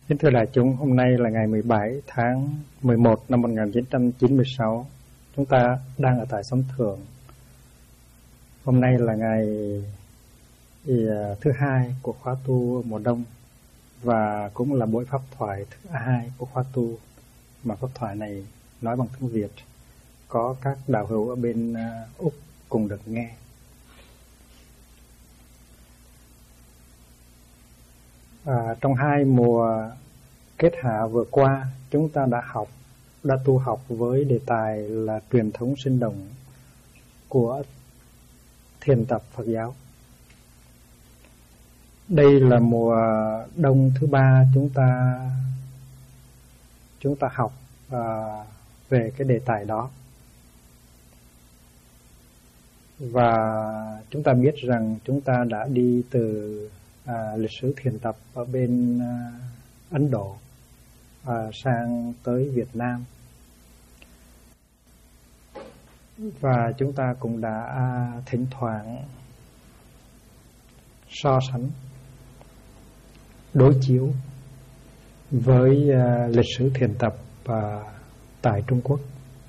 Kính thưa đại chúng, hôm nay là ngày 17 tháng 11 năm 1996. Chúng ta đang ở tại Xóm Thượng. Hôm nay là ngày thứ hai của khóa tu mùa đông và cũng là buổi pháp thoại thứ hai của khóa tu, mà pháp thoại này nói bằng tiếng Việt, có các đạo hữu ở bên Úc cùng được nghe. Trong hai mùa kết hạ vừa qua, chúng ta đã tu học với đề tài là truyền thống sinh động của thiền tập Phật giáo. Đây là mùa đông thứ ba chúng ta học về cái đề tài đó. Và chúng ta biết rằng chúng ta đã đi từ lịch sử thiền tập ở bên Ấn Độ sang tới Việt Nam, và chúng ta cũng đã thỉnh thoảng so sánh, đối chiếu với lịch sử thiền tập tại Trung Quốc.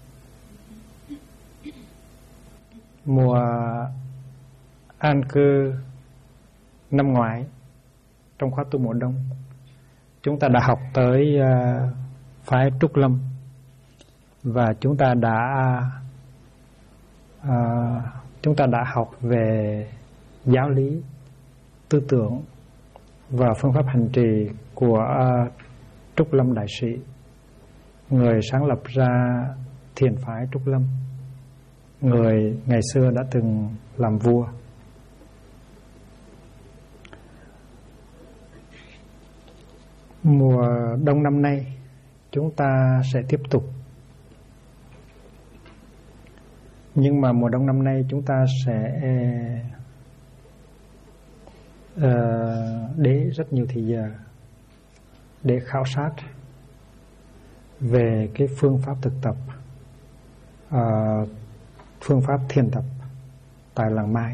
Mùa an cư năm ngoái, trong khóa tu mùa đông, chúng ta đã học tới phái Trúc Lâm, và chúng ta đã học về giáo lý, tư tưởng và phương pháp hành trì của Trúc Lâm Đại Sĩ, người sáng lập ra thiền phái Trúc Lâm, người ngày xưa đã từng làm vua. Mùa đông năm nay chúng ta sẽ tiếp tục, nhưng mà mùa đông năm nay chúng ta sẽ để rất nhiều thời giờ để khảo sát về cái phương pháp thực tập, phương pháp thiền tập tại làng Mai.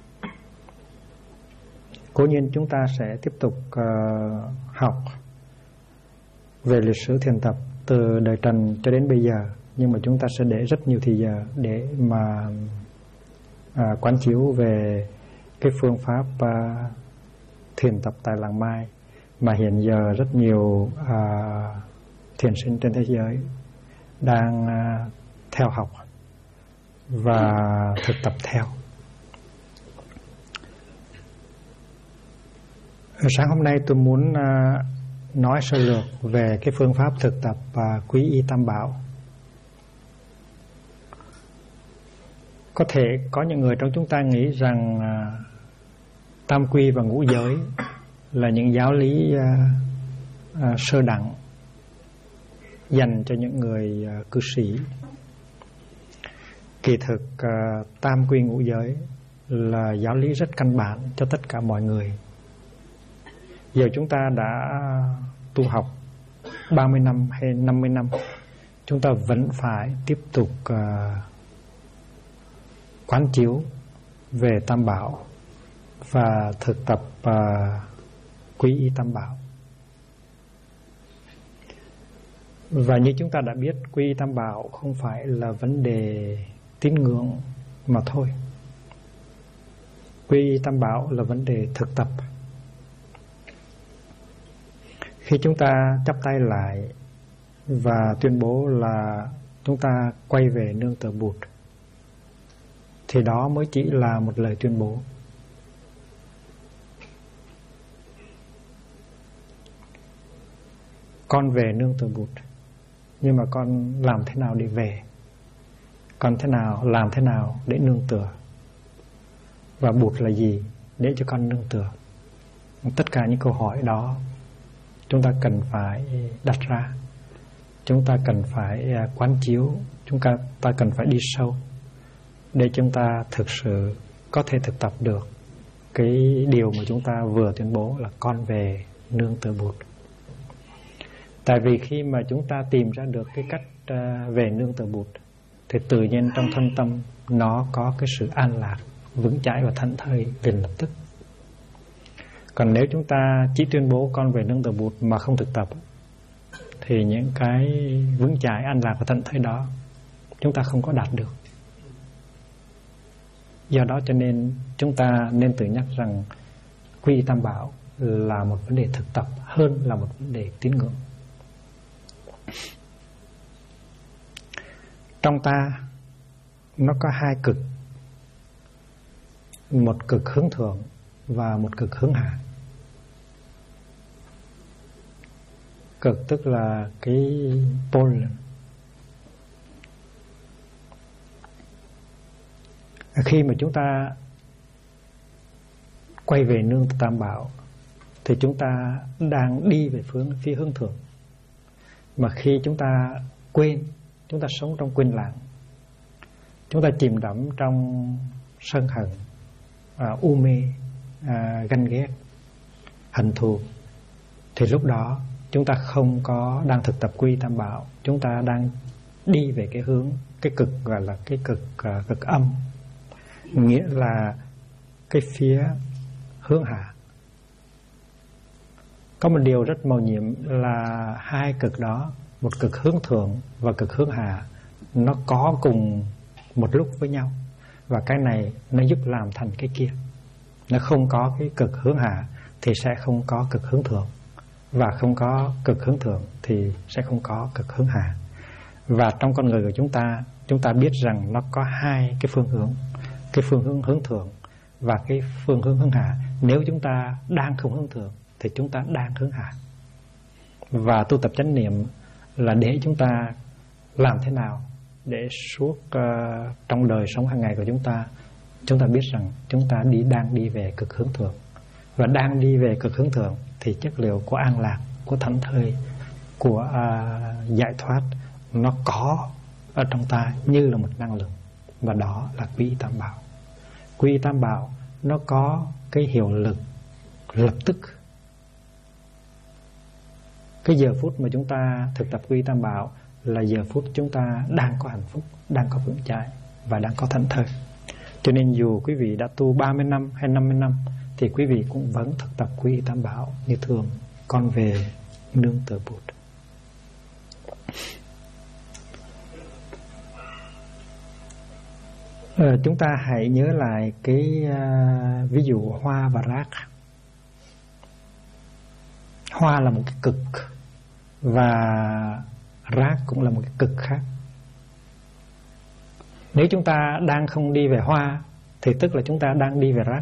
Cố nhiên chúng ta sẽ tiếp tục học về lịch sử thiền tập từ đời Trần cho đến bây giờ, nhưng mà chúng ta sẽ để rất nhiều thời giờ để mà quán chiếu về cái phương pháp thiền tập tại làng Mai mà hiện giờ rất nhiều thiền sinh trên thế giới đang theo học và thực tập theo. Sáng hôm nay tôi muốn nói sơ lược về cái phương pháp thực tập Quy Y Tam Bảo. Có thể có những người trong chúng ta nghĩ rằng Tam Quy và Ngũ Giới là những giáo lý sơ đẳng dành cho những người cư sĩ. Kỳ thực Tam Quy Ngũ Giới là giáo lý rất căn bản cho tất cả mọi người. Giờ chúng ta đã tu học 30 năm hay 50 năm, chúng ta vẫn phải tiếp tục quán chiếu về Tam Bảo và thực tập Quy Y Tam Bảo. Và như chúng ta đã biết, Quy Y Tam Bảo không phải là vấn đề tín ngưỡng mà thôi. Quy Y Tam Bảo là vấn đề thực tập. Khi chúng ta chắp tay lại và tuyên bố là chúng ta quay về nương tựa Bụt, thì đó mới chỉ là một lời tuyên bố. Con về nương tựa Bụt, nhưng mà con làm thế nào để về? Con làm thế nào để nương tựa? Và Bụt là gì để cho con nương tựa? Tất cả những câu hỏi đó chúng ta cần phải đặt ra, chúng ta cần phải quán chiếu, chúng ta cần phải đi sâu để chúng ta thực sự có thể thực tập được cái điều mà chúng ta vừa tuyên bố là con về nương tựa Bụt. Tại vì khi mà chúng ta tìm ra được cái cách về nương tựa Bụt thì tự nhiên trong thân tâm nó có cái sự an lạc, vững chãi và thảnh thơi liền lập tức. Còn nếu chúng ta chỉ tuyên bố con về nương tựa Bụt mà không thực tập, thì những cái vững chãi an lạc và tận thế đó chúng ta không có đạt được. Do đó cho nên chúng ta nên tự nhắc rằng quy y Tam Bảo là một vấn đề thực tập hơn là một vấn đề tín ngưỡng. Trong ta nó có hai cực, một cực hướng thượng và một cực hướng hạ. Cực tức là cái pole. Khi mà chúng ta quay về nương Tam Bảo thì chúng ta đang đi về phía hướng thượng. Mà khi chúng ta quên, chúng ta sống trong quên lãng, chúng ta chìm đắm trong sân hận, u mê, ganh ghét, hận thù, thì lúc đó chúng ta không có đang thực tập quy Tam Bảo. Chúng ta đang đi về cái hướng, cái cực gọi là cái cực âm, nghĩa là cái phía hướng hạ. Có một điều rất mầu nhiệm là hai cực đó, một cực hướng thượng và cực hướng hạ, nó có cùng một lúc với nhau, và cái này nó giúp làm thành cái kia. Nó không có cái cực hướng hạ thì sẽ không có cực hướng thượng, và không có cực hướng thượng thì sẽ không có cực hướng hạ. Và trong con người của chúng ta biết rằng nó có hai cái phương hướng, cái phương hướng hướng thượng và cái phương hướng hướng hạ. Nếu chúng ta đang không hướng thượng thì chúng ta đang hướng hạ. Và tu tập chánh niệm là để chúng ta làm thế nào để suốt trong đời sống hàng ngày của chúng ta biết rằng chúng ta đang đi về cực hướng thượng. Và đang đi về cực hướng thượng thì chất liệu của an lạc, của thảnh thơi, của giải thoát nó có ở trong ta như là một năng lượng. Và đó là quy y Tam Bảo. Quy y Tam Bảo nó có cái hiệu lực lập tức. Cái giờ phút mà chúng ta thực tập quy y Tam Bảo là giờ phút chúng ta đang có hạnh phúc, đang có vững chãi và đang có thảnh thơi. Cho nên dù quý vị đã tu 30 năm hay 50 năm thì quý vị cũng vẫn thực tập quy y Tam Bảo như thường. Con về nương tựa Bụt. Chúng ta hãy nhớ lại cái ví dụ hoa và rác. Hoa là một cái cực và rác cũng là một cái cực khác. Nếu chúng ta đang không đi về hoa thì tức là chúng ta đang đi về rác.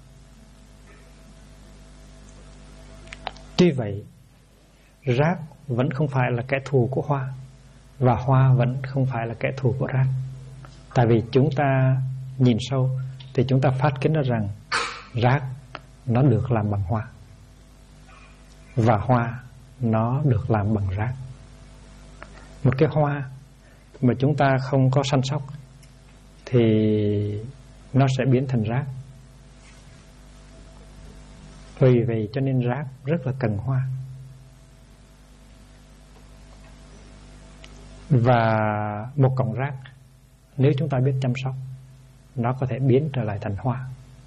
Tuy vậy, rác vẫn không phải là kẻ thù của hoa, và hoa vẫn không phải là kẻ thù của rác. Tại vì chúng ta nhìn sâu thì chúng ta phát kiến ra rằng rác nó được làm bằng hoa, và hoa nó được làm bằng rác. Một cái hoa mà chúng ta không có săn sóc thì nó sẽ biến thành rác. Vì vậy cho nên rác rất là cần hoa. Và một cọng rác nếu chúng ta biết chăm sóc, nó có thể biến trở lại thành hoa.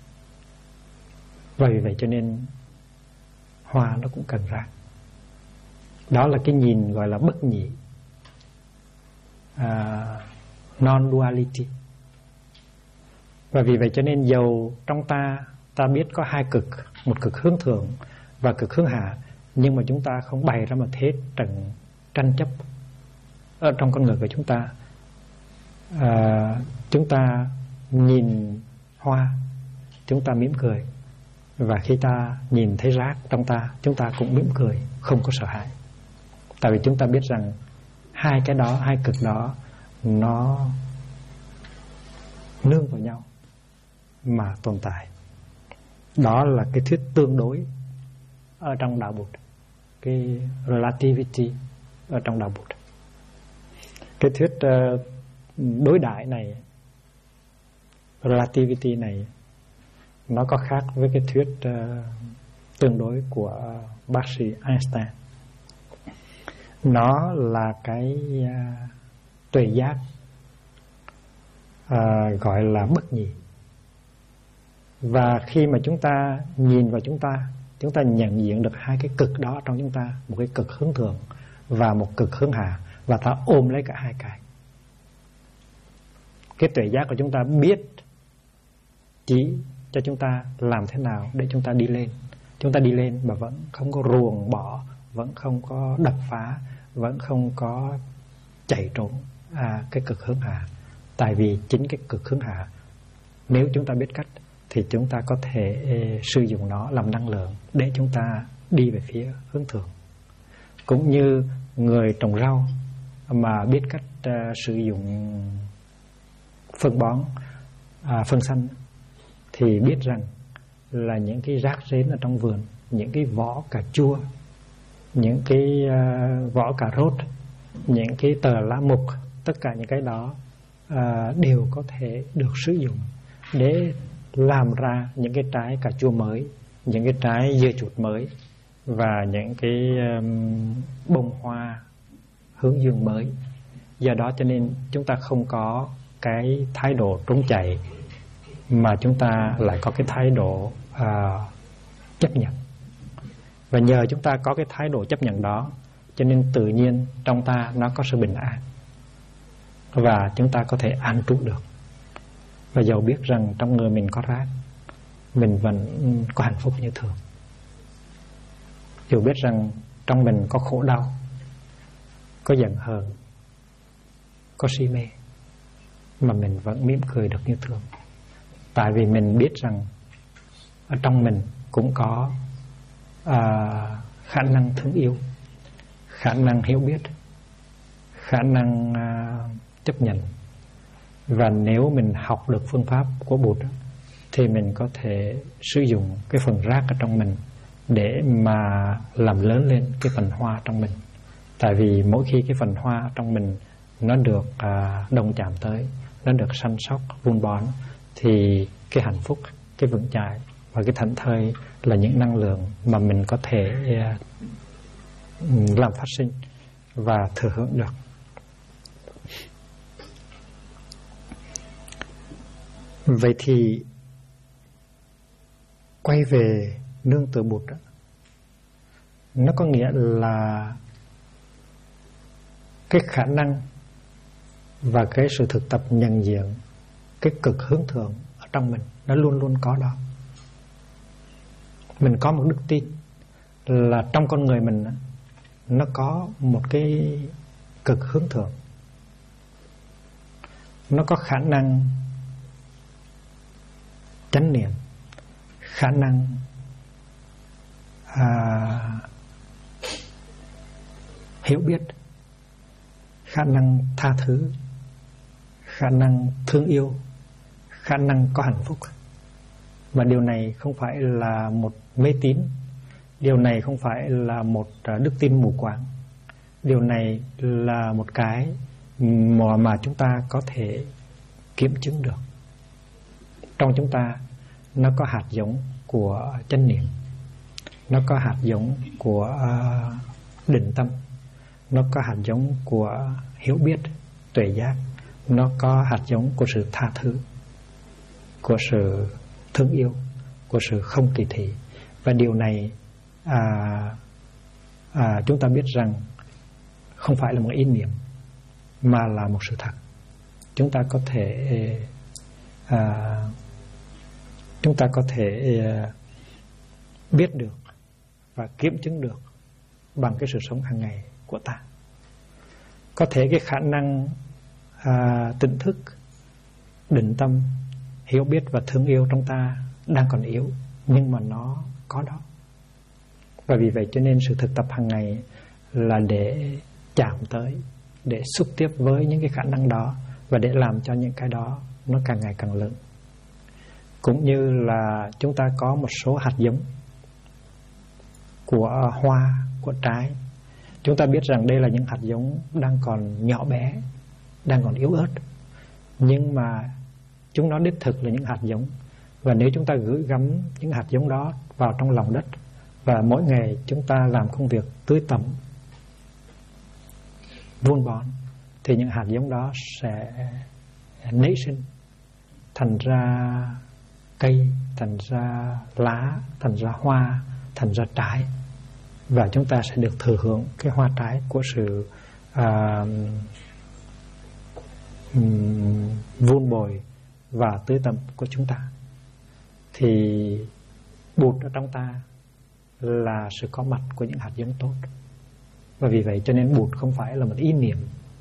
Vì vậy cho nên hoa nó cũng cần rác. Đó là cái nhìn gọi là bất nhị, non-duality. Và vì vậy cho nên dầu trong ta biết có hai cực, một cực hướng thượng và cực hướng hạ, nhưng mà chúng ta không bày ra một thế trận tranh chấp ở trong con người của chúng ta. Chúng ta nhìn hoa, chúng ta mỉm cười, và khi ta nhìn thấy rác trong ta, chúng ta cũng mỉm cười, không có sợ hãi. Tại vì chúng ta biết rằng hai cái đó, hai cực đó nó nương vào nhau mà tồn tại. Đó là cái thuyết tương đối ở trong đạo Bụt, cái relativity ở trong đạo Bụt. Cái thuyết đối đại này, relativity này, nó có khác với cái thuyết tương đối của bác sĩ Einstein. Nó là cái tuệ giác gọi là bất nhị. Và khi mà chúng ta nhìn vào chúng ta, chúng ta nhận diện được hai cái cực đó trong chúng ta, một cái cực hướng thượng và một cực hướng hạ, và ta ôm lấy cả hai cái. Cái tuệ giác của chúng ta biết chỉ cho chúng ta làm thế nào để chúng ta đi lên. Chúng ta đi lên mà vẫn không có ruồng bỏ, vẫn không có đập phá, vẫn không có chạy trốn cái cực hướng hạ. Tại vì chính cái cực hướng hạ, nếu chúng ta biết cách thì chúng ta có thể sử dụng nó làm năng lượng để chúng ta đi về phía hướng thượng. Cũng như người trồng rau mà biết cách sử dụng phân bón, phân xanh, thì biết rằng là những cái rác rến ở trong vườn, những cái vỏ cà chua, những cái vỏ cà rốt, những cái tờ lá mục, tất cả những cái đó đều có thể được sử dụng để làm ra những cái trái cà chua mới, những cái trái dưa chuột mới, và những cái bông hoa hướng dương mới. Do đó cho nên chúng ta không có cái thái độ trốn chạy, mà chúng ta lại có cái thái độ chấp nhận. Và nhờ chúng ta có cái thái độ chấp nhận đó, cho nên tự nhiên trong ta nó có sự bình an, và chúng ta có thể an trú được. Và dầu biết rằng trong người mình có rác, mình vẫn có hạnh phúc như thường. Dù biết rằng trong mình có khổ đau, có giận hờn, có si mê, mà mình vẫn mỉm cười được như thường. Tại vì mình biết rằng ở trong mình cũng có khả năng thương yêu, khả năng hiểu biết, khả năng chấp nhận. Và nếu mình học được phương pháp của Bụt thì mình có thể sử dụng cái phần rác ở trong mình để mà làm lớn lên cái phần hoa trong mình. Tại vì mỗi khi cái phần hoa trong mình nó được đồng chạm tới, nó được săn sóc, vun bón, thì cái hạnh phúc, cái vững chãi và cái thảnh thơi là những năng lượng mà mình có thể làm phát sinh và thừa hưởng được. Vậy thì quay về nương tựa Bụt đó, nó có nghĩa là cái khả năng và cái sự thực tập nhận diện cái cực hướng thượng ở trong mình, nó luôn luôn có đó. Mình có một đức tin là trong con người mình nó có một cái cực hướng thượng, nó có khả năng chánh niệm, khả năng hiểu biết, khả năng tha thứ, khả năng thương yêu, khả năng có hạnh phúc. Và điều này không phải là một mê tín, điều này không phải là một đức tin mù quáng, điều này là một cái mà chúng ta có thể kiểm chứng được. Trong chúng ta nó có hạt giống của chánh niệm, nó có hạt giống của định tâm, nó có hạt giống của hiểu biết, tuệ giác, nó có hạt giống của sự tha thứ, của sự thương yêu, của sự không kỳ thị. Và điều này chúng ta biết rằng không phải là một ý niệm, mà là một sự thật. Chúng ta có thể biết được và kiểm chứng được bằng cái sự sống hàng ngày của ta. Có thể cái khả năng tỉnh thức, định tâm, hiểu biết và thương yêu trong ta đang còn yếu, nhưng mà nó có đó. Và vì vậy cho nên sự thực tập hàng ngày là để chạm tới, để xúc tiếp với những cái khả năng đó, và để làm cho những cái đó nó càng ngày càng lớn. Cũng như là chúng ta có một số hạt giống của hoa, của trái. Chúng ta biết rằng đây là những hạt giống đang còn nhỏ bé, đang còn yếu ớt, nhưng mà chúng nó đích thực là những hạt giống. Và nếu chúng ta gửi gắm những hạt giống đó vào trong lòng đất, và mỗi ngày chúng ta làm công việc tưới tẩm, vun bón, thì những hạt giống đó sẽ nảy sinh thành ra cây, thành ra lá, thành ra hoa, thành ra trái, và chúng ta sẽ được thừa hưởng cái hoa trái của sự vun bồi và tưới tẩm của chúng ta. Thì Bụt ở trong ta là sự có mặt của những hạt giống tốt. Và vì vậy cho nên Bụt không phải là một ý niệm,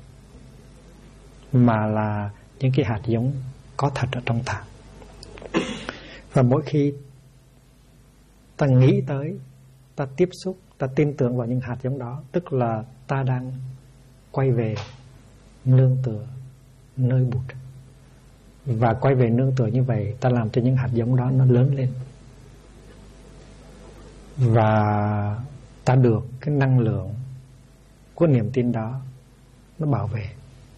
mà là những cái hạt giống có thật ở trong ta. Và mỗi khi ta nghĩ tới, ta tiếp xúc, ta tin tưởng vào những hạt giống đó, tức là ta đang quay về nương tựa nơi Bụt. Và quay về nương tựa như vậy, ta làm cho những hạt giống đó nó lớn lên, và ta được cái năng lượng của niềm tin đó nó bảo vệ.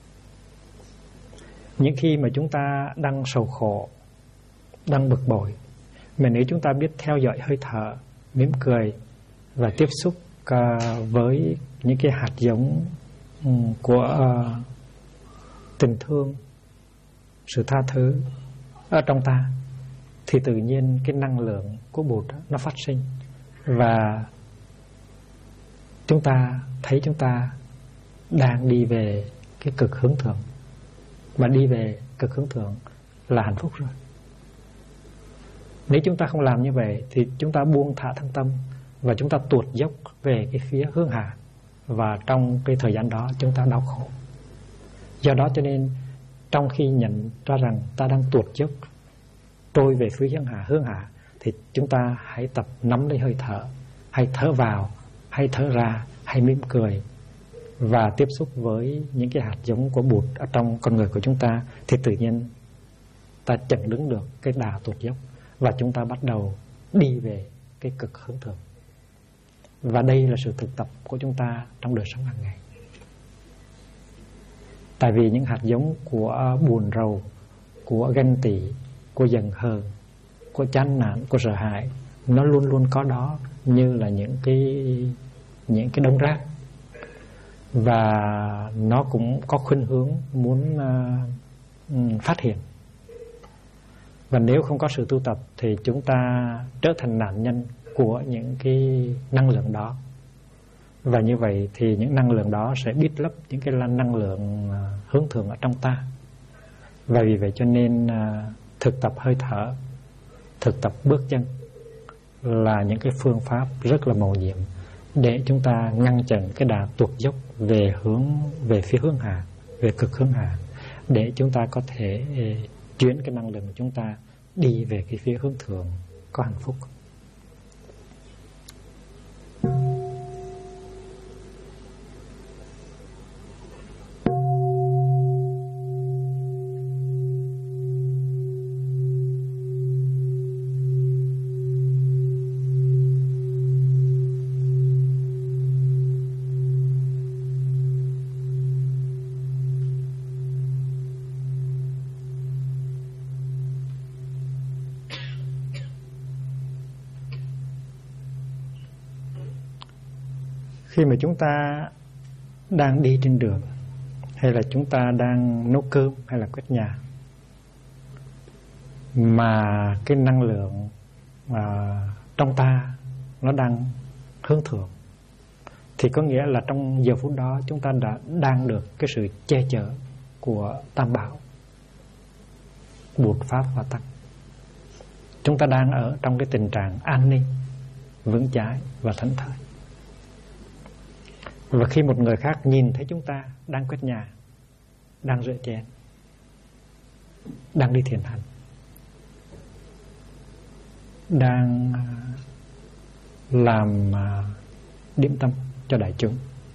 Những khi mà chúng ta đang sầu khổ, đang bực bội, mà nếu chúng ta biết theo dõi hơi thở, mỉm cười và tiếp xúc với những cái hạt giống của tình thương, sự tha thứ ở trong ta, thì tự nhiên cái năng lượng của Bụt nó phát sinh, và chúng ta thấy chúng ta đang đi về cái cực hướng thượng. Mà đi về cực hướng thượng là hạnh phúc rồi. Nếu chúng ta không làm như vậy thì chúng ta buông thả thân tâm, và chúng ta tuột dốc về cái phía hướng hạ, và trong cái thời gian đó chúng ta đau khổ. Do đó cho nên trong khi nhận ra rằng ta đang tuột dốc trôi về phía hướng hạ, thì chúng ta hãy tập nắm lấy hơi thở, hay thở vào, hay thở ra, hay mỉm cười và tiếp xúc với những cái hạt giống của Bụt ở trong con người của chúng ta, thì tự nhiên ta chặn đứng được cái đà tuột dốc, và chúng ta bắt đầu đi về cái cực hướng thượng. Và đây là sự thực tập của chúng ta trong đời sống hàng ngày. Tại vì những hạt giống của buồn rầu, của ganh tị, của giận hờn, của chán nản, của sợ hãi, nó luôn luôn có đó, như là những cái đống rác. Và nó cũng có khuynh hướng muốn phát hiện. Và nếu không có sự tu tập thì chúng ta trở thành nạn nhân của những cái năng lượng đó. Và như vậy thì những năng lượng đó sẽ bít lấp những cái năng lượng hướng thượng ở trong ta. Và vì vậy cho nên thực tập hơi thở, thực tập bước chân là những cái phương pháp rất là mầu nhiệm để chúng ta ngăn chặn cái đà tuột dốc về phía hướng hạ, về cực hướng hạ, để chúng ta có thể chuyển cái năng lượng của chúng ta đi về cái phía hướng thượng có hạnh phúc. Khi mà chúng ta đang đi trên đường, hay là chúng ta đang nấu cơm, hay là quét nhà, mà cái năng lượng trong ta nó đang hướng thượng, thì có nghĩa là trong giờ phút đó chúng ta đang được cái sự che chở của Tam Bảo, Bụt, Pháp và Tăng. Chúng ta đang ở trong cái tình trạng an ninh, vững chãi và thảnh thơi. Và khi một người khác nhìn thấy chúng ta đang quét nhà, đang rửa chén, đang đi thiền hành, đang làm điểm tâm cho đại chúng,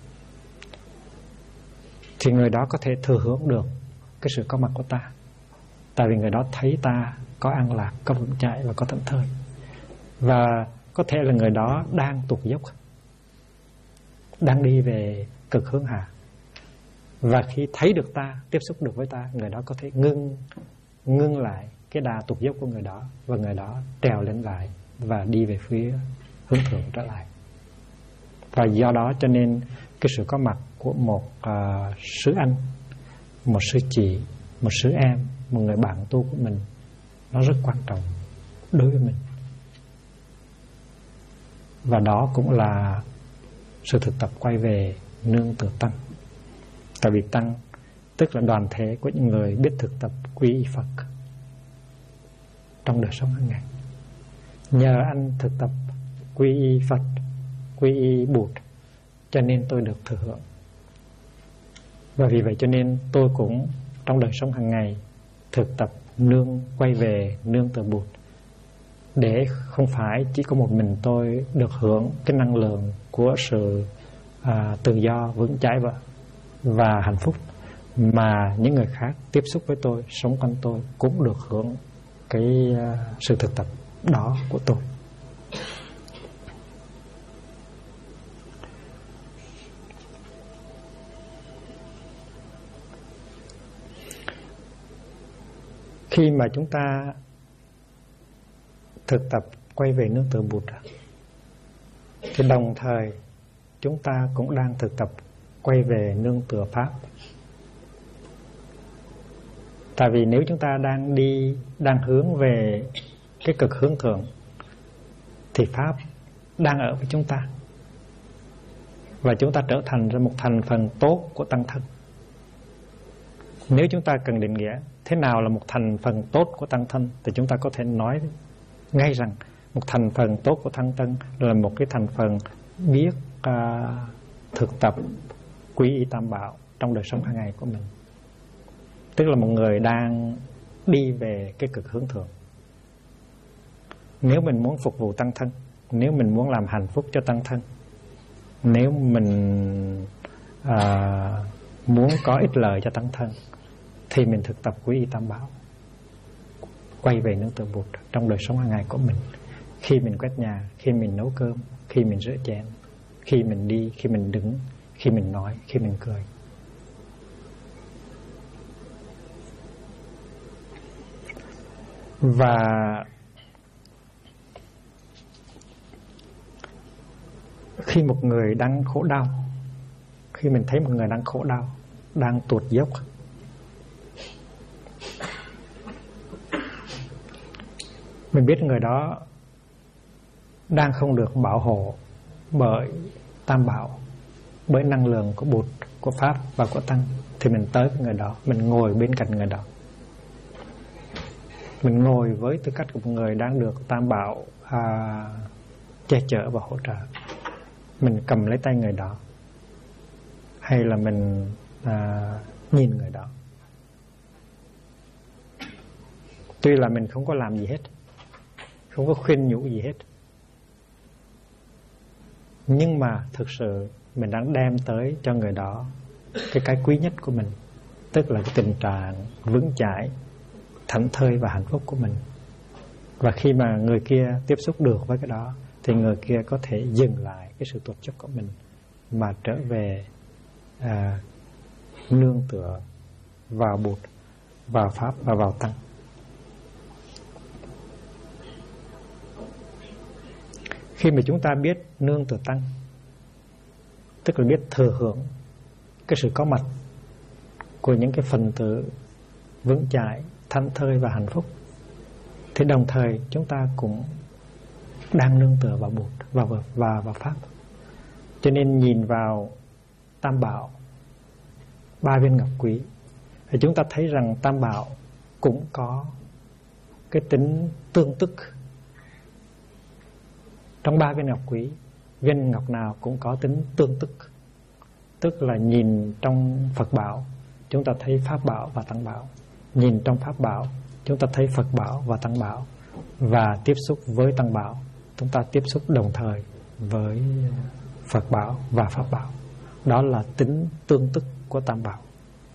thì người đó có thể thừa hưởng được cái sự có mặt của ta. Tại vì người đó thấy ta có an lạc, có vững chãi và có thảnh thơi. Và có thể là người đó đang tuột dốc, đang đi về cực hướng hạ. Và khi thấy được ta, tiếp xúc được với ta, người đó có thể ngưng lại cái đà tuột dốc của người đó, và người đó trèo lên lại và đi về phía hướng thượng trở lại. Và do đó cho nên cái sự có mặt của một sư anh, một sư chị, một sư em, một người bạn tu của mình, nó rất quan trọng đối với mình. Và đó cũng là sự thực tập quay về nương tựa tăng. Tại vì tăng tức là đoàn thể của những người biết thực tập quy y Phật trong đời sống hàng ngày. Nhờ anh thực tập quy y Phật, quy y Bụt, cho nên tôi được thừa hưởng. Và vì vậy cho nên tôi cũng trong đời sống hàng ngày thực tập quay về nương tựa Bụt, để không phải chỉ có một mình tôi được hưởng cái năng lượng của sự tự do, vững chãi và hạnh phúc, mà những người khác tiếp xúc với tôi, sống quanh tôi cũng được hưởng cái sự thực tập đó của tôi. Khi mà chúng ta thực tập quay về nương tựa Bụt, thì đồng thời chúng ta cũng đang thực tập quay về nương tựa Pháp. Tại vì nếu chúng ta đang hướng về cái cực hướng thượng, thì Pháp đang ở với chúng ta, và chúng ta trở thành ra một thành phần tốt của tăng thân. Nếu chúng ta cần định nghĩa thế nào là một thành phần tốt của tăng thân, thì chúng ta có thể nói ngay rằng một thành phần tốt của tăng thân là một cái thành phần biết thực tập quy y Tam Bảo trong đời sống hàng ngày của mình. Tức là một người đang đi về cái cực hướng thượng. Nếu mình muốn phục vụ tăng thân, nếu mình muốn làm hạnh phúc cho tăng thân, nếu mình muốn có ích lợi cho tăng thân, thì mình thực tập quy y Tam Bảo, quay về nương tựa Bụt trong đời sống hàng ngày của mình. Khi mình quét nhà, khi mình nấu cơm, khi mình rửa chén, khi mình đi, khi mình đứng, khi mình nói, khi mình cười. Và khi một người đang khổ đau, khi mình thấy một người đang khổ đau, đang tuột dốc, mình biết người đó đang không được bảo hộ bởi Tam Bảo, bởi năng lượng của Bụt, của Pháp và của Tăng, thì mình tới với người đó, mình ngồi bên cạnh người đó. Mình ngồi với tư cách của một người đang được Tam Bảo che chở và hỗ trợ. Mình cầm lấy tay người đó, hay là mình nhìn người đó. Tuy là mình không có làm gì hết, không có khuyên nhủ gì hết, nhưng mà thực sự mình đang đem tới cho người đó cái quý nhất của mình, tức là cái tình trạng vững chãi, thảnh thơi và hạnh phúc của mình. Và khi mà người kia tiếp xúc được với cái đó, thì người kia có thể dừng lại cái sự tuột dốc của mình, mà trở về nương tựa vào Bụt, vào Pháp và vào Tăng. Khi mà chúng ta biết nương tựa Tăng, tức là biết thừa hưởng cái sự có mặt của những cái phần tử vững chãi, thảnh thơi và hạnh phúc, thì đồng thời chúng ta cũng đang nương tựa vào Bụt và vào Pháp. Cho nên nhìn vào Tam Bảo, 3 viên ngọc quý, thì chúng ta thấy rằng Tam Bảo cũng có cái tính tương tức. Trong 3 viên ngọc quý, viên ngọc nào cũng có tính tương tức. Tức là nhìn trong Phật Bảo, chúng ta thấy Pháp Bảo và Tăng Bảo. Nhìn trong Pháp Bảo, chúng ta thấy Phật Bảo và Tăng Bảo. Và tiếp xúc với Tăng Bảo, chúng ta tiếp xúc đồng thời với Phật Bảo và Pháp Bảo. Đó là tính tương tức của Tam Bảo.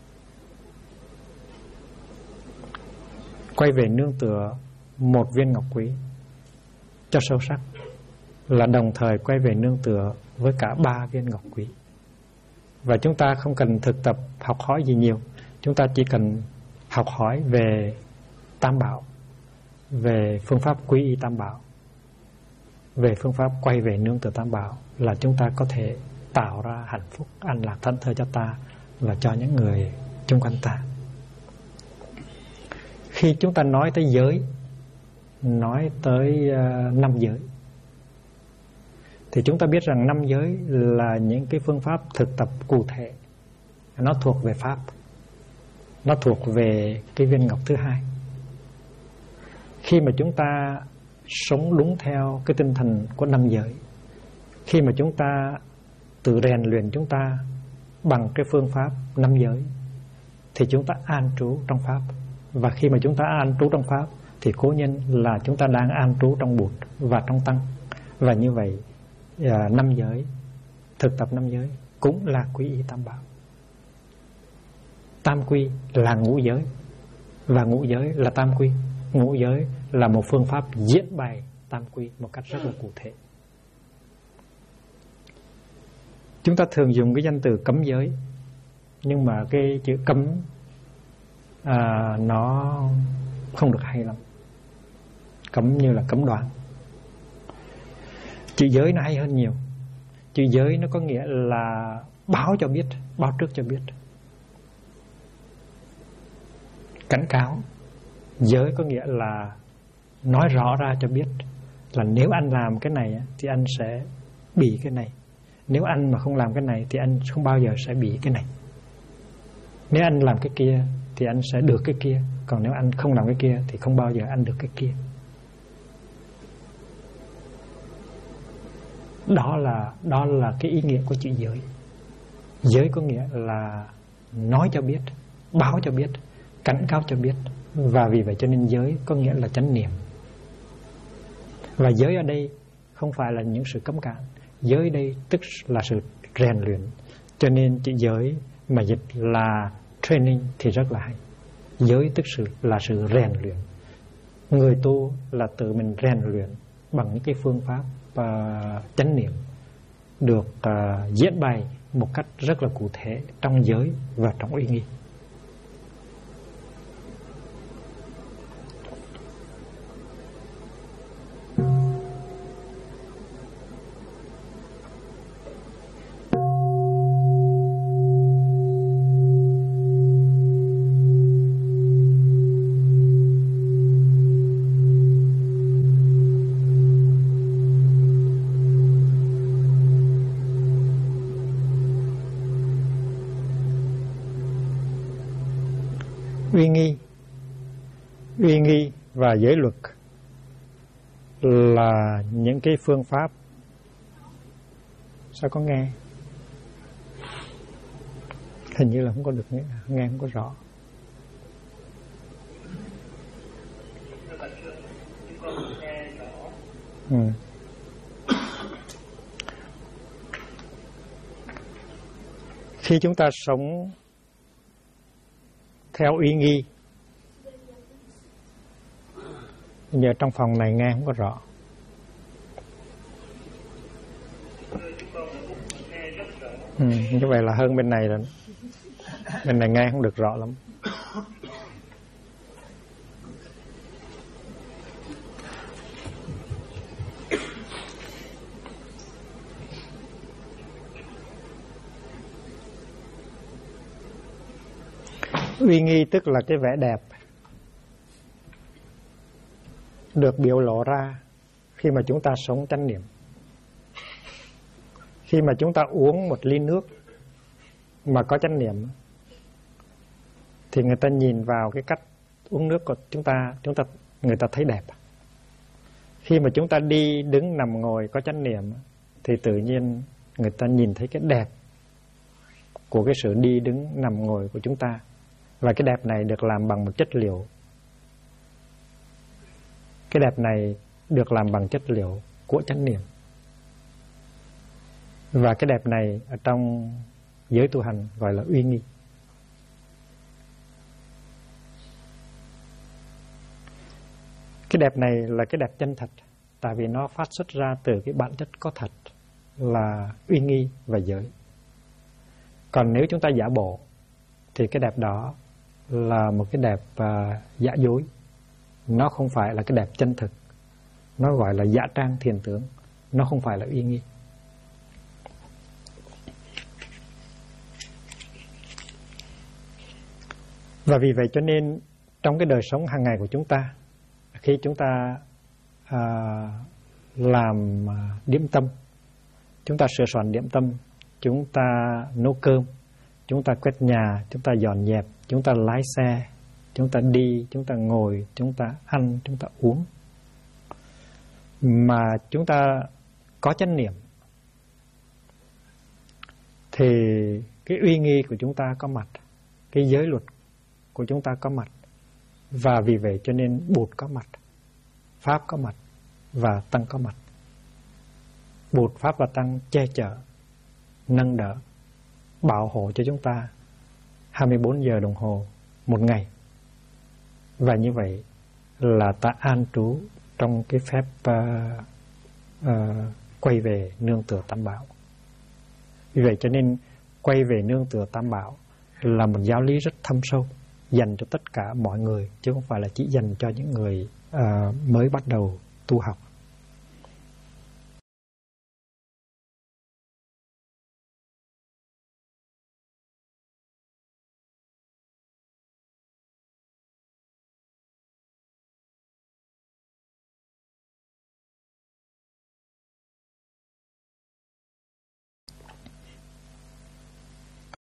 Quay về nương tựa một viên ngọc quý cho sâu sắc là đồng thời quay về nương tựa với cả 3 viên ngọc quý. Và chúng ta không cần thực tập học hỏi gì nhiều, chúng ta chỉ cần học hỏi về Tam Bảo, về phương pháp quy y Tam Bảo, về phương pháp quay về nương tựa Tam Bảo, là chúng ta có thể tạo ra hạnh phúc, an lạc, thảnh thơi cho ta và cho những người xung quanh ta. Khi chúng ta nói tới giới, nói tới 5 giới, thì chúng ta biết rằng 5 giới là những cái phương pháp thực tập cụ thể. Nó thuộc về Pháp, nó thuộc về cái viên ngọc thứ hai. Khi mà chúng ta sống đúng theo cái tinh thần của 5 giới, khi mà chúng ta tự rèn luyện chúng ta bằng cái phương pháp 5 giới, thì chúng ta an trú trong Pháp. Và khi mà chúng ta an trú trong Pháp thì cố nhiên là chúng ta đang an trú trong Bụt và trong Tăng. Và như vậy 5 giới, thực tập 5 giới cũng là quy y tam bảo. Tam quy là ngũ giới và ngũ giới là tam quy. Ngũ giới là một phương pháp diễn bày tam quy một cách rất là cụ thể. Chúng ta thường dùng cái danh từ cấm giới, nhưng mà cái chữ cấm nó không được hay lắm. Cấm như là cấm đoán. Chữ giới nó hay hơn nhiều. Chữ giới nó có nghĩa là báo cho biết, báo trước cho biết, cảnh cáo. Giới có nghĩa là nói rõ ra cho biết là nếu anh làm cái này thì anh sẽ bị cái này, nếu anh mà không làm cái này thì anh không bao giờ sẽ bị cái này, nếu anh làm cái kia thì anh sẽ được cái kia, còn nếu anh không làm cái kia thì không bao giờ anh được cái kia. Đó là cái ý nghĩa của chữ giới. Giới có nghĩa là nói cho biết, báo cho biết, cảnh cáo cho biết. Và vì vậy cho nên giới có nghĩa là chánh niệm. Và giới ở đây không phải là những sự cấm cản. Giới đây tức là sự rèn luyện. Cho nên chữ giới mà dịch là training thì rất là hay. Giới tức là sự rèn luyện. Người tu là tự mình rèn luyện bằng những cái phương pháp chánh niệm được diễn bày một cách rất là cụ thể trong giới và trong uy nghi. Uy nghi và giới luật là những cái phương pháp. Sao có nghe? Hình như là không có được nghe, không có rõ. Khi chúng ta sống theo uy nghi, bây giờ trong phòng này nghe không có rõ. Như vậy là hơn bên này rồi. Bên này nghe không được rõ lắm. Uy nghi tức là cái vẻ đẹp được biểu lộ ra khi mà chúng ta sống chánh niệm. Khi mà chúng ta uống một ly nước mà có chánh niệm thì người ta nhìn vào cái cách uống nước của chúng ta người ta thấy đẹp. Khi mà chúng ta đi đứng nằm ngồi có chánh niệm thì tự nhiên người ta nhìn thấy cái đẹp của cái sự đi đứng nằm ngồi của chúng ta. Và cái đẹp này được làm bằng một chất liệu. Cái đẹp này được làm bằng chất liệu của chánh niệm. Và cái đẹp này ở trong giới tu hành gọi là uy nghi. Cái đẹp này là cái đẹp chân thật, tại vì nó phát xuất ra từ cái bản chất có thật là uy nghi và giới. Còn nếu chúng ta giả bộ thì cái đẹp đó là một cái đẹp giả dối. Nó không phải là cái đẹp chân thực. Nó gọi là giả trang thiền tướng. Nó không phải là uy nghi. Và vì vậy cho nên trong cái đời sống hàng ngày của chúng ta, khi chúng ta làm điểm tâm, Chúng ta sửa soạn điểm tâm, chúng ta nấu cơm, chúng ta quét nhà, chúng ta dọn dẹp, chúng ta lái xe, chúng ta đi, chúng ta ngồi, chúng ta ăn, chúng ta uống. Mà chúng ta có chánh niệm thì cái uy nghi của chúng ta có mặt, cái giới luật của chúng ta có mặt. Và vì vậy cho nên Bụt có mặt, Pháp có mặt và Tăng có mặt. Bụt, Pháp và Tăng che chở, nâng đỡ, bảo hộ cho chúng ta 24 giờ đồng hồ một ngày. Và như vậy là ta an trú trong cái phép quay về nương tựa Tam Bảo. Vì vậy cho nên quay về nương tựa Tam Bảo là một giáo lý rất thâm sâu, dành cho tất cả mọi người, chứ không phải là chỉ dành cho những người mới bắt đầu tu học.